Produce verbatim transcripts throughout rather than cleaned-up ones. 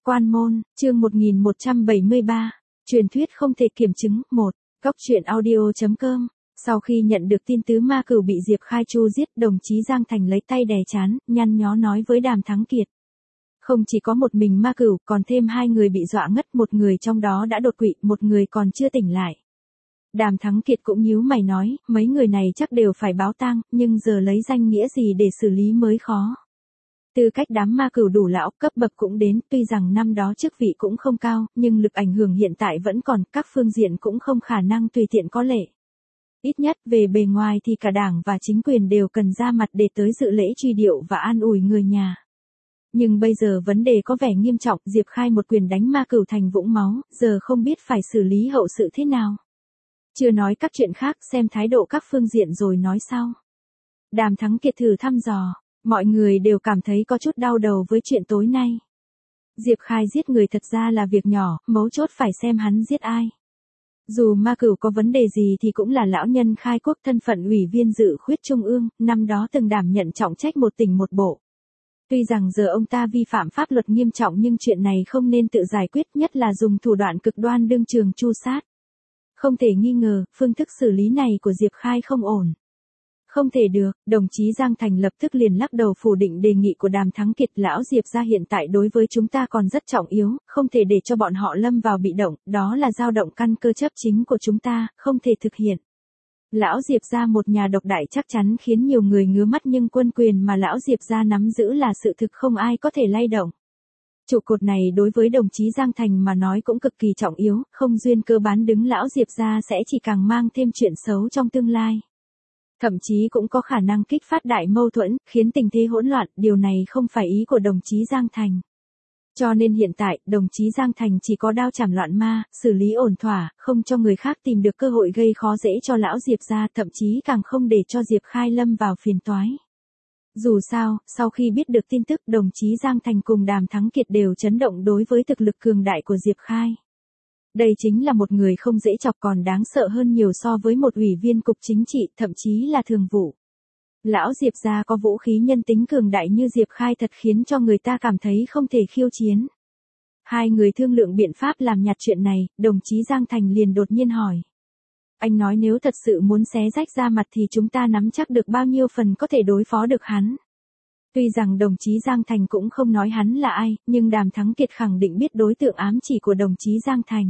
Quan môn, chương một nghìn một trăm bảy mươi ba, truyền thuyết không thể kiểm chứng, một, Cóc truyện audio chấm com. Sau khi nhận được tin tứ ma cửu bị Diệp Khai Chu giết, đồng chí Giang Thành lấy tay đè trán, nhăn nhó nói với Đàm Thắng Kiệt. Không chỉ có một mình ma cửu, còn thêm hai người bị dọa ngất, một người trong đó đã đột quỵ, một người còn chưa tỉnh lại. Đàm Thắng Kiệt cũng nhíu mày nói, mấy người này chắc đều phải báo tang, nhưng giờ lấy danh nghĩa gì để xử lý mới khó. Tư cách đám ma cửu đủ lão, cấp bậc cũng đến, tuy rằng năm đó chức vị cũng không cao, nhưng lực ảnh hưởng hiện tại vẫn còn, các phương diện cũng không khả năng tùy tiện có lệ. Ít nhất về bề ngoài thì cả đảng và chính quyền đều cần ra mặt để tới dự lễ truy điệu và an ủi người nhà. Nhưng bây giờ vấn đề có vẻ nghiêm trọng, Diệp Khai một quyền đánh ma cửu thành vũng máu, giờ không biết phải xử lý hậu sự thế nào. Chưa nói các chuyện khác, xem thái độ các phương diện rồi nói sau. Đàm Thắng Kiệt thử thăm dò, mọi người đều cảm thấy có chút đau đầu với chuyện tối nay. Diệp Khai giết người thật ra là việc nhỏ, mấu chốt phải xem hắn giết ai. Dù ma cửu có vấn đề gì thì cũng là lão nhân khai quốc, thân phận ủy viên dự khuyết trung ương, năm đó từng đảm nhận trọng trách một tỉnh một bộ. Tuy rằng giờ ông ta vi phạm pháp luật nghiêm trọng nhưng chuyện này không nên tự giải quyết, nhất là dùng thủ đoạn cực đoan đương trường tru sát. Không thể nghi ngờ, phương thức xử lý này của Diệp Khai không ổn. Không thể được, đồng chí Giang Thành lập tức liền lắc đầu phủ định đề nghị của Đàm Thắng Kiệt. Lão Diệp gia hiện tại đối với chúng ta còn rất trọng yếu, không thể để cho bọn họ lâm vào bị động, đó là dao động căn cơ chấp chính của chúng ta, không thể thực hiện. Lão Diệp gia một nhà độc đại chắc chắn khiến nhiều người ngứa mắt, nhưng quân quyền mà lão Diệp gia nắm giữ là sự thực không ai có thể lay động. Trụ cột này đối với đồng chí Giang Thành mà nói cũng cực kỳ trọng yếu, không duyên cơ bán đứng lão Diệp gia sẽ chỉ càng mang thêm chuyện xấu trong tương lai. Thậm chí cũng có khả năng kích phát đại mâu thuẫn, khiến tình thế hỗn loạn, điều này không phải ý của đồng chí Giang Thành. Cho nên hiện tại, đồng chí Giang Thành chỉ có đao chảm loạn ma, xử lý ổn thỏa, không cho người khác tìm được cơ hội gây khó dễ cho lão Diệp gia, thậm chí càng không để cho Diệp Khai lâm vào phiền toái. Dù sao, sau khi biết được tin tức, đồng chí Giang Thành cùng Đàm Thắng Kiệt đều chấn động đối với thực lực cường đại của Diệp Khai. Đây chính là một người không dễ chọc, còn đáng sợ hơn nhiều so với một ủy viên cục chính trị, thậm chí là thường vụ. Lão Diệp gia có vũ khí nhân tính cường đại như Diệp Khai thật khiến cho người ta cảm thấy không thể khiêu chiến. Hai người thương lượng biện pháp làm nhạt chuyện này, đồng chí Giang Thành liền đột nhiên hỏi. Anh nói nếu thật sự muốn xé rách da mặt thì chúng ta nắm chắc được bao nhiêu phần có thể đối phó được hắn. Tuy rằng đồng chí Giang Thành cũng không nói hắn là ai, nhưng Đàm Thắng Kiệt khẳng định biết đối tượng ám chỉ của đồng chí Giang Thành.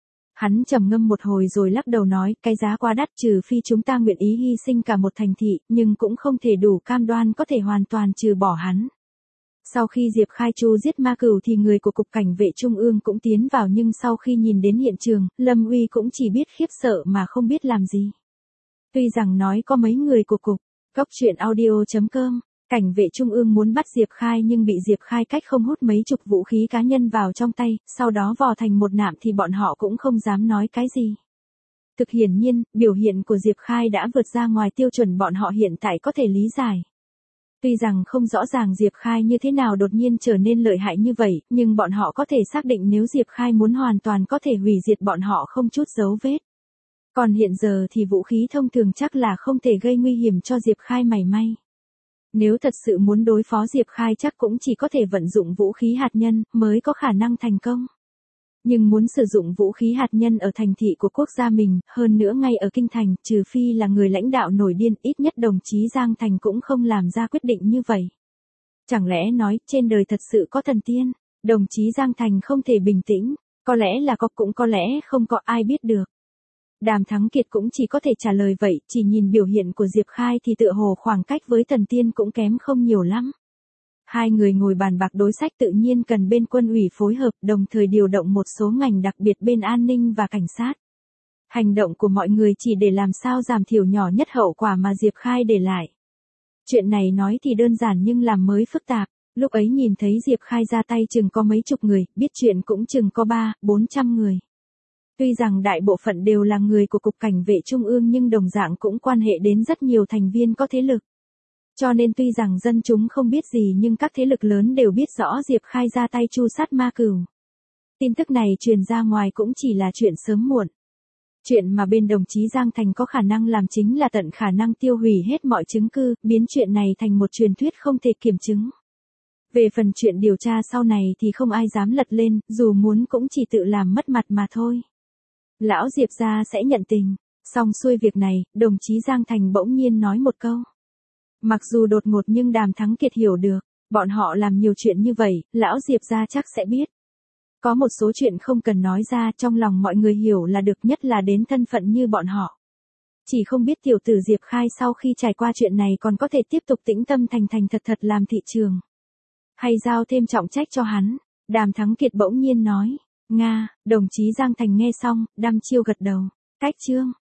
Hắn trầm ngâm một hồi rồi lắc đầu nói, cái giá quá đắt, trừ phi chúng ta nguyện ý hy sinh cả một thành thị, nhưng cũng không thể đủ cam đoan có thể hoàn toàn trừ bỏ hắn. Sau khi Diệp Khai Chu giết ma cửu thì người của Cục Cảnh vệ Trung ương cũng tiến vào, nhưng sau khi nhìn đến hiện trường, Lâm Uy cũng chỉ biết khiếp sợ mà không biết làm gì. Tuy rằng nói có mấy người của Cục, Cóc truyện audio chấm com, Cảnh vệ Trung ương muốn bắt Diệp Khai nhưng bị Diệp Khai cách không hút mấy chục vũ khí cá nhân vào trong tay, sau đó vò thành một nạm thì bọn họ cũng không dám nói cái gì. Thực hiển nhiên, biểu hiện của Diệp Khai đã vượt ra ngoài tiêu chuẩn bọn họ hiện tại có thể lý giải. Tuy rằng không rõ ràng Diệp Khai như thế nào đột nhiên trở nên lợi hại như vậy, nhưng bọn họ có thể xác định nếu Diệp Khai muốn hoàn toàn có thể hủy diệt bọn họ không chút dấu vết. Còn hiện giờ thì vũ khí thông thường chắc là không thể gây nguy hiểm cho Diệp Khai mảy may. Nếu thật sự muốn đối phó Diệp Khai chắc cũng chỉ có thể vận dụng vũ khí hạt nhân mới có khả năng thành công. Nhưng muốn sử dụng vũ khí hạt nhân ở thành thị của quốc gia mình, hơn nữa ngay ở kinh thành, trừ phi là người lãnh đạo nổi điên, ít nhất đồng chí Giang Thành cũng không làm ra quyết định như vậy. Chẳng lẽ nói, trên đời thật sự có thần tiên? Đồng chí Giang Thành không thể bình tĩnh, có lẽ là có, cũng có lẽ không có, ai biết được. Đàm Thắng Kiệt cũng chỉ có thể trả lời vậy, chỉ nhìn biểu hiện của Diệp Khai thì tựa hồ khoảng cách với thần tiên cũng kém không nhiều lắm. Hai người ngồi bàn bạc đối sách tự nhiên cần bên quân ủy phối hợp, đồng thời điều động một số ngành đặc biệt bên an ninh và cảnh sát. Hành động của mọi người chỉ để làm sao giảm thiểu nhỏ nhất hậu quả mà Diệp Khai để lại. Chuyện này nói thì đơn giản nhưng làm mới phức tạp. Lúc ấy nhìn thấy Diệp Khai ra tay chừng có mấy chục người, biết chuyện cũng chừng có ba, bốn trăm người. Tuy rằng đại bộ phận đều là người của Cục Cảnh vệ Trung ương nhưng đồng dạng cũng quan hệ đến rất nhiều thành viên có thế lực. Cho nên tuy rằng dân chúng không biết gì nhưng các thế lực lớn đều biết rõ Diệp Khai ra tay tru sát ma cửu. Tin tức này truyền ra ngoài cũng chỉ là chuyện sớm muộn. Chuyện mà bên đồng chí Giang Thành có khả năng làm chính là tận khả năng tiêu hủy hết mọi chứng cứ, biến chuyện này thành một truyền thuyết không thể kiểm chứng. Về phần chuyện điều tra sau này thì không ai dám lật lên, dù muốn cũng chỉ tự làm mất mặt mà thôi. Lão Diệp gia sẽ nhận tình. Xong xuôi việc này, đồng chí Giang Thành bỗng nhiên nói một câu. Mặc dù đột ngột nhưng Đàm Thắng Kiệt hiểu được, bọn họ làm nhiều chuyện như vậy, lão Diệp gia chắc sẽ biết. Có một số chuyện không cần nói ra, trong lòng mọi người hiểu là được, nhất là đến thân phận như bọn họ. Chỉ không biết tiểu tử Diệp Khai sau khi trải qua chuyện này còn có thể tiếp tục tĩnh tâm thành thành thật thật làm thị trường. Hay giao thêm trọng trách cho hắn. Đàm Thắng Kiệt bỗng nhiên nói. Nga, đồng chí Giang Thành nghe xong, đăm chiêu gật đầu. Cách chương.